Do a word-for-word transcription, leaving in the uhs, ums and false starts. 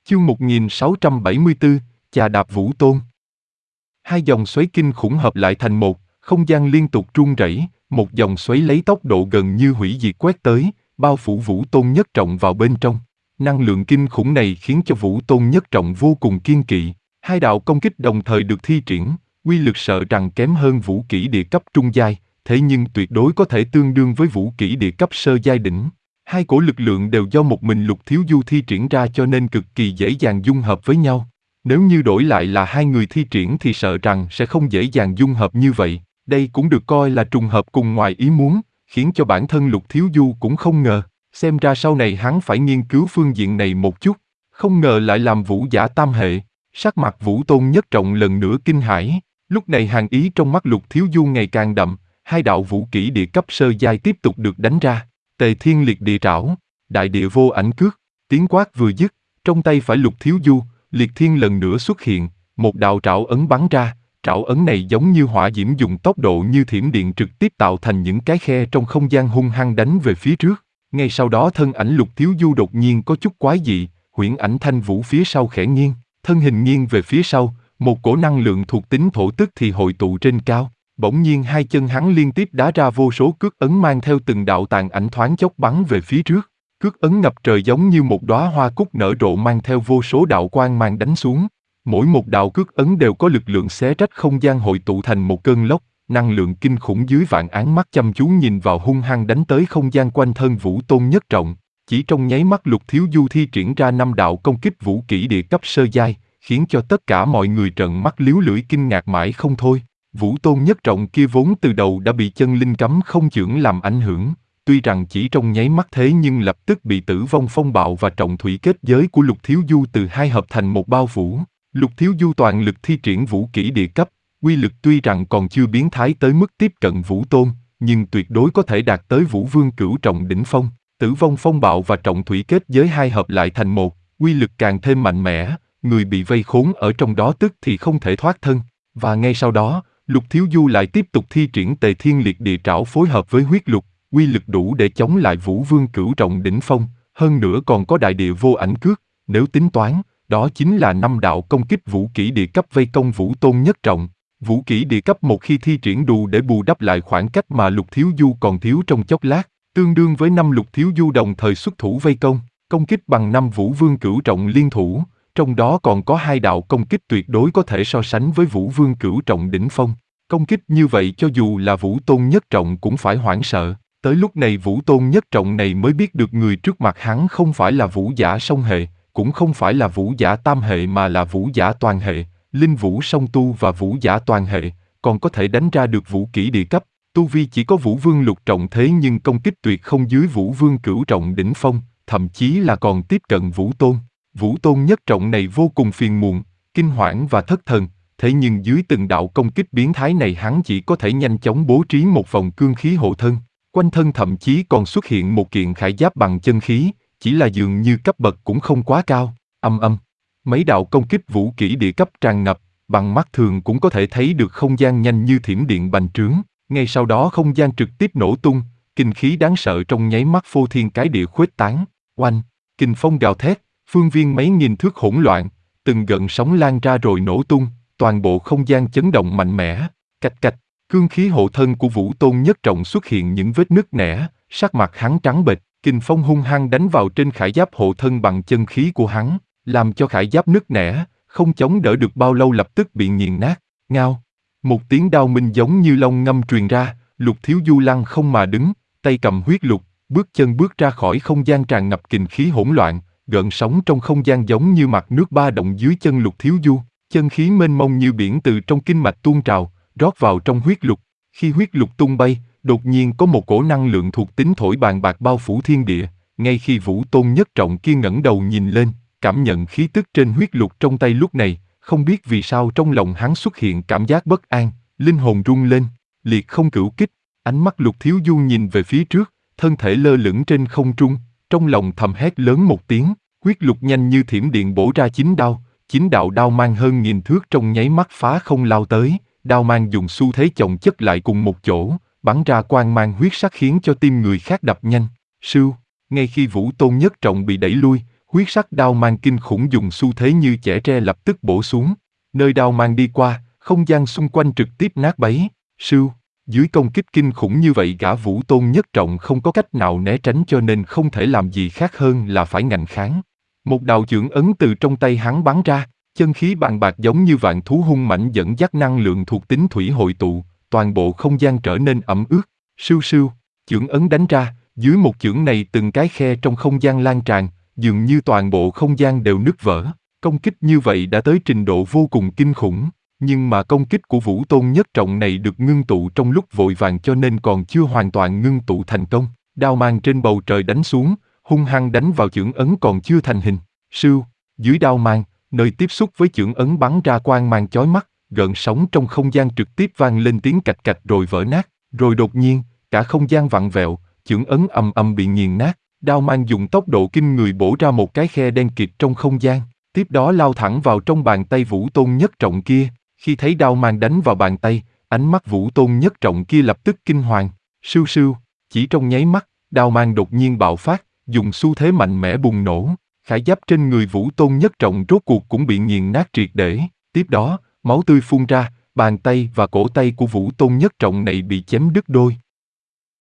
Chương một nghìn sáu trăm bảy mươi tư, chà đạp Vũ Tôn. Hai dòng xoáy kinh khủng hợp lại thành một, không gian liên tục rung rẩy, một dòng xoáy lấy tốc độ gần như hủy diệt quét tới, bao phủ Vũ Tôn Nhất Trọng vào bên trong. Năng lượng kinh khủng này khiến cho Vũ Tôn Nhất Trọng vô cùng kiên kỵ. Hai đạo công kích đồng thời được thi triển, uy lực sợ rằng kém hơn vũ kỹ địa cấp trung giai, thế nhưng tuyệt đối có thể tương đương với vũ kỹ địa cấp sơ giai đỉnh. Hai cổ lực lượng đều do một mình Lục Thiếu Du thi triển ra cho nên cực kỳ dễ dàng dung hợp với nhau. Nếu như đổi lại là hai người thi triển thì sợ rằng sẽ không dễ dàng dung hợp như vậy. Đây cũng được coi là trùng hợp cùng ngoài ý muốn, khiến cho bản thân Lục Thiếu Du cũng không ngờ. Xem ra sau này hắn phải nghiên cứu phương diện này một chút. Không ngờ lại làm vũ giả tam hệ. Sắc mặt Vũ Tôn Nhất Trọng lần nữa kinh hãi. Lúc này hàn ý trong mắt Lục Thiếu Du ngày càng đậm. Hai đạo vũ kỹ địa cấp sơ giai tiếp tục được đánh ra. Tề Thiên Liệt Địa Trảo, Đại Địa Vô Ảnh Cước. Tiếng quát vừa dứt, trong tay phải Lục Thiếu Du, Liệt Thiên lần nữa xuất hiện, một đạo trảo ấn bắn ra. Trảo ấn này giống như hỏa diễm dùng tốc độ như thiểm điện trực tiếp tạo thành những cái khe trong không gian hung hăng đánh về phía trước. Ngay sau đó thân ảnh Lục Thiếu Du đột nhiên có chút quái dị, huyễn ảnh Thanh Vũ phía sau khẽ nghiêng, thân hình nghiêng về phía sau, một cổ năng lượng thuộc tính thổ tức thì hội tụ trên cao. Bỗng nhiên hai chân hắn liên tiếp đá ra vô số cước ấn mang theo từng đạo tàn ảnh thoáng chốc bắn về phía trước. Cước ấn ngập trời giống như một đóa hoa cúc nở rộ mang theo vô số đạo quang mang đánh xuống. Mỗi một đạo cước ấn đều có lực lượng xé rách không gian hội tụ thành một cơn lốc, năng lượng kinh khủng dưới vạn áng mắt chăm chú nhìn vào hung hăng đánh tới không gian quanh thân Vũ Tôn Nhất Trọng. Chỉ trong nháy mắt Lục Thiếu Du thi triển ra năm đạo công kích vũ kỹ địa cấp sơ giai, khiến cho tất cả mọi người trợn mắt liếu lưỡi kinh ngạc mãi không thôi. Vũ Tôn Nhất Trọng kia vốn từ đầu đã bị chân linh cấm không chưởng làm ảnh hưởng, tuy rằng chỉ trong nháy mắt thế nhưng lập tức bị Tử Vong Phong Bạo và Trọng Thủy Kết Giới của Lục Thiếu Du từ hai hợp thành một bao phủ. Lục Thiếu Du toàn lực thi triển vũ kỹ địa cấp, uy lực tuy rằng còn chưa biến thái tới mức tiếp cận Vũ Tôn, nhưng tuyệt đối có thể đạt tới Vũ Vương Cửu Trọng đỉnh phong. Tử Vong Phong Bạo và Trọng Thủy Kết Giới hai hợp lại thành một, uy lực càng thêm mạnh mẽ, người bị vây khốn ở trong đó tức thì không thể thoát thân. Và ngay sau đó, Lục Thiếu Du lại tiếp tục thi triển Tề Thiên Liệt Địa Trảo phối hợp với huyết lục, uy lực đủ để chống lại Vũ Vương Cửu Trọng đỉnh phong, hơn nữa còn có Đại Địa Vô Ảnh Cước, nếu tính toán, đó chính là năm đạo công kích vũ kỹ địa cấp vây công Vũ Tôn Nhất Trọng. Vũ kỹ địa cấp một khi thi triển đủ để bù đắp lại khoảng cách mà Lục Thiếu Du còn thiếu trong chốc lát, tương đương với năm Lục Thiếu Du đồng thời xuất thủ vây công, công kích bằng năm Vũ Vương Cửu Trọng liên thủ, trong đó còn có hai đạo công kích tuyệt đối có thể so sánh với Vũ Vương Cửu Trọng đỉnh phong. Công kích như vậy cho dù là Vũ Tôn Nhất Trọng cũng phải hoảng sợ. Tới lúc này Vũ Tôn Nhất Trọng này mới biết được người trước mặt hắn không phải là vũ giả song hệ, cũng không phải là vũ giả tam hệ mà là vũ giả toàn hệ, linh vũ song tu và vũ giả toàn hệ, còn có thể đánh ra được vũ kỹ địa cấp. Tu vi chỉ có Vũ Vương Lục Trọng thế nhưng công kích tuyệt không dưới Vũ Vương Cửu Trọng đỉnh phong, thậm chí là còn tiếp cận Vũ Tôn. Vũ Tôn Nhất Trọng này vô cùng phiền muộn, kinh hoảng và thất thần, thế nhưng dưới từng đạo công kích biến thái này hắn chỉ có thể nhanh chóng bố trí một vòng cương khí hộ thân, quanh thân thậm chí còn xuất hiện một kiện khải giáp bằng chân khí, chỉ là dường như cấp bậc cũng không quá cao. Âm âm, mấy đạo công kích vũ kỹ địa cấp tràn ngập, bằng mắt thường cũng có thể thấy được không gian nhanh như thiểm điện bành trướng, ngay sau đó không gian trực tiếp nổ tung, kinh khí đáng sợ trong nháy mắt phô thiên cái địa khuếch tán, oanh, kình phong gào thét, phương viên mấy nghìn thước hỗn loạn, từng gợn sóng lan ra rồi nổ tung, toàn bộ không gian chấn động mạnh mẽ, cạch cạch, cương khí hộ thân của Vũ Tôn Nhất Trọng xuất hiện những vết nứt nẻ, sắc mặt hắn trắng bệch, kình phong hung hăng đánh vào trên khải giáp hộ thân bằng chân khí của hắn, làm cho khải giáp nứt nẻ, không chống đỡ được bao lâu lập tức bị nghiền nát, ngao. Một tiếng đao minh giống như long ngâm truyền ra, Lục Thiếu Du lăng không mà đứng, tay cầm huyết lục, bước chân bước ra khỏi không gian tràn ngập kình khí hỗn loạn, gợn sóng trong không gian giống như mặt nước ba động dưới chân Lục Thiếu Du, chân khí mênh mông như biển từ trong kinh mạch tuôn trào, rót vào trong huyết lục. Khi huyết lục tung bay, đột nhiên có một cổ năng lượng thuộc tính thổi bàn bạc bao phủ thiên địa. Ngay khi Vũ Tôn Nhất Trọng kia ngẩng đầu nhìn lên, cảm nhận khí tức trên huyết lục trong tay lúc này, không biết vì sao trong lòng hắn xuất hiện cảm giác bất an, linh hồn rung lên, liệt không cửu kích. Ánh mắt Lục Thiếu Du nhìn về phía trước, thân thể lơ lửng trên không trung, trong lòng thầm hét lớn một tiếng, huyết lục nhanh như thiểm điện bổ ra chín đao, chín đạo đao mang hơn nghìn thước trong nháy mắt phá không lao tới, đao mang dùng xu thế chồng chất lại cùng một chỗ, bắn ra quang mang huyết sắc khiến cho tim người khác đập nhanh. Sưu, ngay khi Vũ Tôn Nhất Trọng bị đẩy lui, Huyết sắc đao mang kinh khủng dùng xu thế như chẻ tre lập tức bổ xuống. Nơi đao mang đi qua, không gian xung quanh trực tiếp nát bấy. Sưu, dưới công kích kinh khủng như vậy gã Vũ Tôn nhất trọng không có cách nào né tránh cho nên không thể làm gì khác hơn là phải ngạnh kháng. Một đạo chưởng ấn từ trong tay hắn bắn ra, chân khí bàn bạc giống như vạn thú hung mãnh dẫn dắt năng lượng thuộc tính thủy hội tụ, toàn bộ không gian trở nên ẩm ướt. Sưu sưu, chưởng ấn đánh ra, dưới một chưởng này từng cái khe trong không gian lan tràn, dường như toàn bộ không gian đều nứt vỡ. Công kích như vậy đã tới trình độ vô cùng kinh khủng, nhưng mà công kích của Vũ Tôn nhất trọng này được ngưng tụ trong lúc vội vàng cho nên còn chưa hoàn toàn ngưng tụ thành công. Đao mang trên bầu trời đánh xuống, hung hăng đánh vào chưởng ấn còn chưa thành hình. Sưu, dưới đao mang, nơi tiếp xúc với chưởng ấn bắn ra quang mang chói mắt, gợn sóng trong không gian trực tiếp vang lên tiếng cạch cạch rồi vỡ nát, rồi đột nhiên, cả không gian vặn vẹo, chưởng ấn ầm ầm bị nghiền nát, đao mang dùng tốc độ kinh người bổ ra một cái khe đen kịt trong không gian, tiếp đó lao thẳng vào trong bàn tay Vũ Tôn nhất trọng kia. Khi thấy đao mang đánh vào bàn tay, ánh mắt Vũ Tôn nhất trọng kia lập tức kinh hoàng. Sưu sưu, chỉ trong nháy mắt, đao mang đột nhiên bạo phát, dùng xu thế mạnh mẽ bùng nổ. Khải giáp trên người Vũ Tôn nhất trọng rốt cuộc cũng bị nghiền nát triệt để. Tiếp đó, máu tươi phun ra, bàn tay và cổ tay của Vũ Tôn nhất trọng này bị chém đứt đôi.